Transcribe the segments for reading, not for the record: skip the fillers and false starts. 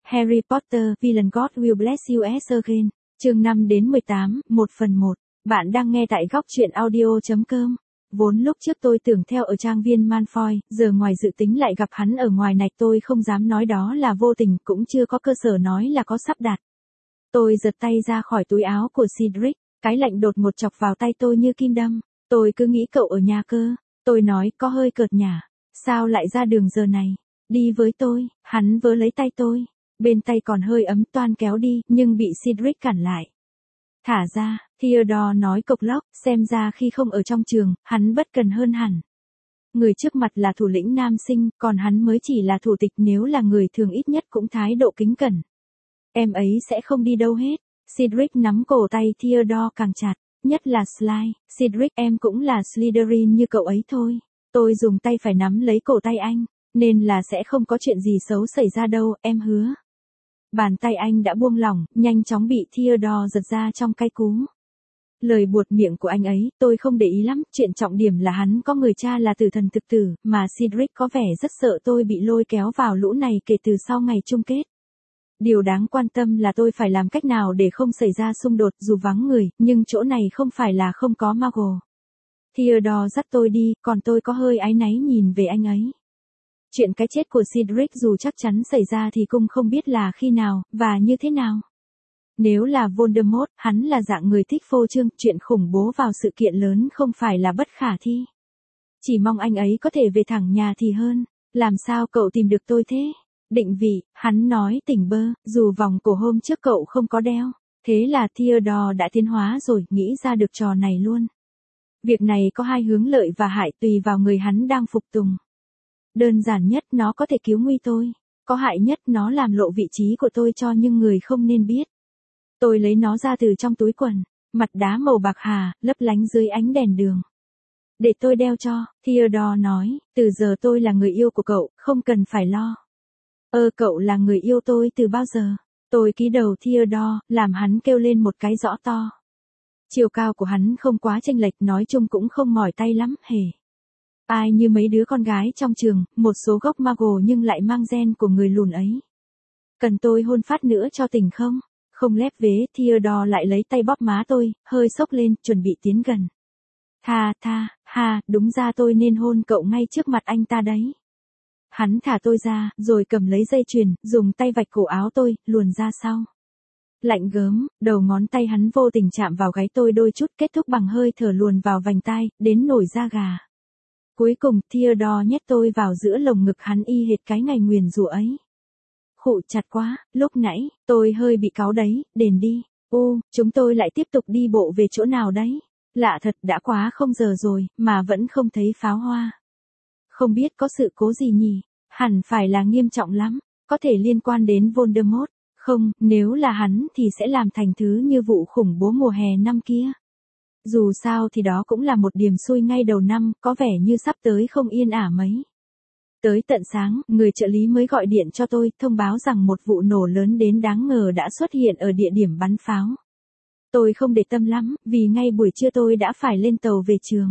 Harry Potter, Villain God Will Bless You Again. Chương 5 đến 18, 1/1. Bạn đang nghe tại góc truyện audio.com. Vốn lúc trước tôi tưởng theo ở trang viên Malfoy, giờ ngoài dự tính lại gặp hắn ở ngoài này, tôi không dám nói đó là vô tình, cũng chưa có cơ sở nói là có sắp đặt. Tôi giật tay ra khỏi túi áo của Cedric, cái lạnh đột một chọc vào tay tôi như kim đâm. Tôi cứ nghĩ cậu ở nhà cơ. Tôi nói có hơi cợt nhả. Sao lại ra đường giờ này? Đi với tôi. Hắn vớ lấy tay tôi. Bên tay còn hơi ấm, toan kéo đi, nhưng bị Cedric cản lại. Thả ra, Theodore nói cộc lốc, xem ra khi không ở trong trường, hắn bất cần hơn hẳn. Người trước mặt là thủ lĩnh nam sinh, còn hắn mới chỉ là thủ tịch, nếu là người thường ít nhất cũng thái độ kính cẩn. Em ấy sẽ không đi đâu hết. Cedric nắm cổ tay Theodore càng chặt, nhất là Sly. Cedric, em cũng là Slytherin như cậu ấy thôi. Tôi dùng tay phải nắm lấy cổ tay anh, nên là sẽ không có chuyện gì xấu xảy ra đâu, em hứa. Bàn tay anh đã buông lỏng, nhanh chóng bị Theodore giật ra trong cái cú. Lời buột miệng của anh ấy, tôi không để ý lắm, chuyện trọng điểm là hắn có người cha là tử thần thực tử, mà Cedric có vẻ rất sợ tôi bị lôi kéo vào lũ này kể từ sau ngày chung kết. Điều đáng quan tâm là tôi phải làm cách nào để không xảy ra xung đột dù vắng người, nhưng chỗ này không phải là không có Muggle. Theodore dắt tôi đi, còn tôi có hơi áy náy nhìn về anh ấy. Chuyện cái chết của Cedric dù chắc chắn xảy ra thì cũng không biết là khi nào, và như thế nào. Nếu là Voldemort, hắn là dạng người thích phô trương, chuyện khủng bố vào sự kiện lớn không phải là bất khả thi. Chỉ mong anh ấy có thể về thẳng nhà thì hơn. Làm sao cậu tìm được tôi thế? Định vị, hắn nói tỉnh bơ, dù vòng cổ hôm trước cậu không có đeo. Thế là Theodore đã tiến hóa rồi, nghĩ ra được trò này luôn. Việc này có hai hướng lợi và hại tùy vào người hắn đang phục tùng. Đơn giản nhất, nó có thể cứu nguy tôi. Có hại nhất, nó làm lộ vị trí của tôi cho những người không nên biết. Tôi lấy nó ra từ trong túi quần, mặt đá màu bạc hà, lấp lánh dưới ánh đèn đường. Để tôi đeo cho, Theodore nói, từ giờ tôi là người yêu của cậu, không cần phải lo. Cậu là người yêu tôi từ bao giờ? Tôi cúi đầu Theodore, làm hắn kêu lên một cái rõ to. Chiều cao của hắn không quá chênh lệch, nói chung cũng không mỏi tay lắm, hề. Ai như mấy đứa con gái trong trường, một số gốc Muggle nhưng lại mang gen của người lùn ấy. Cần tôi hôn phát nữa cho tỉnh không? Không lép vế, Theodore lại lấy tay bóp má tôi, hơi sốc lên, chuẩn bị tiến gần. Đúng ra tôi nên hôn cậu ngay trước mặt anh ta đấy. Hắn thả tôi ra, rồi cầm lấy dây chuyền, dùng tay vạch cổ áo tôi, luồn ra sau. Lạnh gớm, đầu ngón tay hắn vô tình chạm vào gáy tôi đôi chút, kết thúc bằng hơi thở luồn vào vành tai, đến nổi da gà. Cuối cùng, Theodore nhét tôi vào giữa lồng ngực hắn y hệt cái ngày nguyền rủa ấy. Khụ chặt quá, lúc nãy, tôi hơi bị cáu đấy, đền đi. Chúng tôi lại tiếp tục đi bộ về chỗ nào đấy? Lạ thật, đã quá không giờ rồi, mà vẫn không thấy pháo hoa. Không biết có sự cố gì nhỉ? Hẳn phải là nghiêm trọng lắm, có thể liên quan đến Voldemort. Không, nếu là hắn thì sẽ làm thành thứ như vụ khủng bố mùa hè năm kia. Dù sao thì đó cũng là một điểm xui ngay đầu năm, có vẻ như sắp tới không yên ả mấy. Tới tận sáng, người trợ lý mới gọi điện cho tôi, thông báo rằng một vụ nổ lớn đến đáng ngờ đã xuất hiện ở địa điểm bắn pháo. Tôi không để tâm lắm, vì ngay buổi trưa tôi đã phải lên tàu về trường.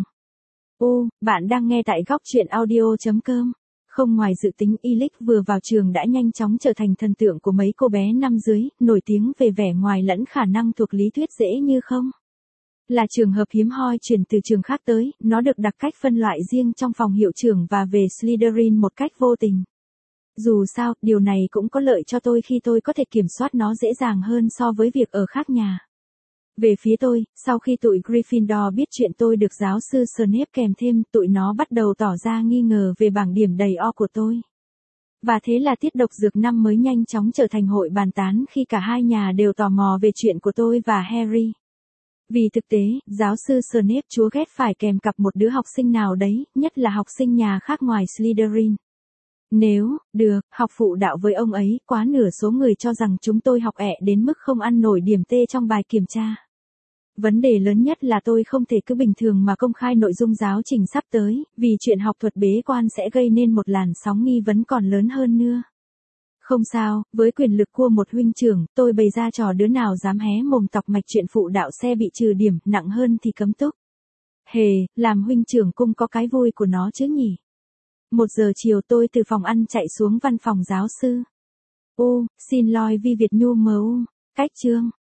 Bạn đang nghe tại góc truyện audio.com. Không ngoài dự tính, Elix vừa vào trường đã nhanh chóng trở thành thần tượng của mấy cô bé năm dưới, nổi tiếng về vẻ ngoài lẫn khả năng thuộc lý thuyết dễ như không. Là trường hợp hiếm hoi chuyển từ trường khác tới, nó được đặt cách phân loại riêng trong phòng hiệu trưởng và về Slytherin một cách vô tình. Dù sao, điều này cũng có lợi cho tôi khi tôi có thể kiểm soát nó dễ dàng hơn so với việc ở khác nhà. Về phía tôi, sau khi tụi Gryffindor biết chuyện tôi được giáo sư Snape kèm thêm, tụi nó bắt đầu tỏ ra nghi ngờ về bảng điểm đầy O của tôi. Và thế là tiết độc dược năm mới nhanh chóng trở thành hội bàn tán khi cả hai nhà đều tò mò về chuyện của tôi và Harry. Vì thực tế, giáo sư Snape chúa ghét phải kèm cặp một đứa học sinh nào đấy, nhất là học sinh nhà khác ngoài Slytherin. Nếu, được, học phụ đạo với ông ấy, quá nửa số người cho rằng chúng tôi học ẹ đến mức không ăn nổi điểm T trong bài kiểm tra. Vấn đề lớn nhất là tôi không thể cứ bình thường mà công khai nội dung giáo trình sắp tới, vì chuyện học thuật bế quan sẽ gây nên một làn sóng nghi vấn còn lớn hơn nữa. Không sao, với quyền lực của một huynh trưởng, tôi bày ra trò đứa nào dám hé mồm tọc mạch chuyện phụ đạo xe bị trừ điểm, nặng hơn thì cấm túc. Làm huynh trưởng cũng có cái vui của nó chứ nhỉ. 1 giờ chiều tôi từ phòng ăn chạy xuống văn phòng giáo sư. xin lỗi Vi Việt Nhu MU. Cách chương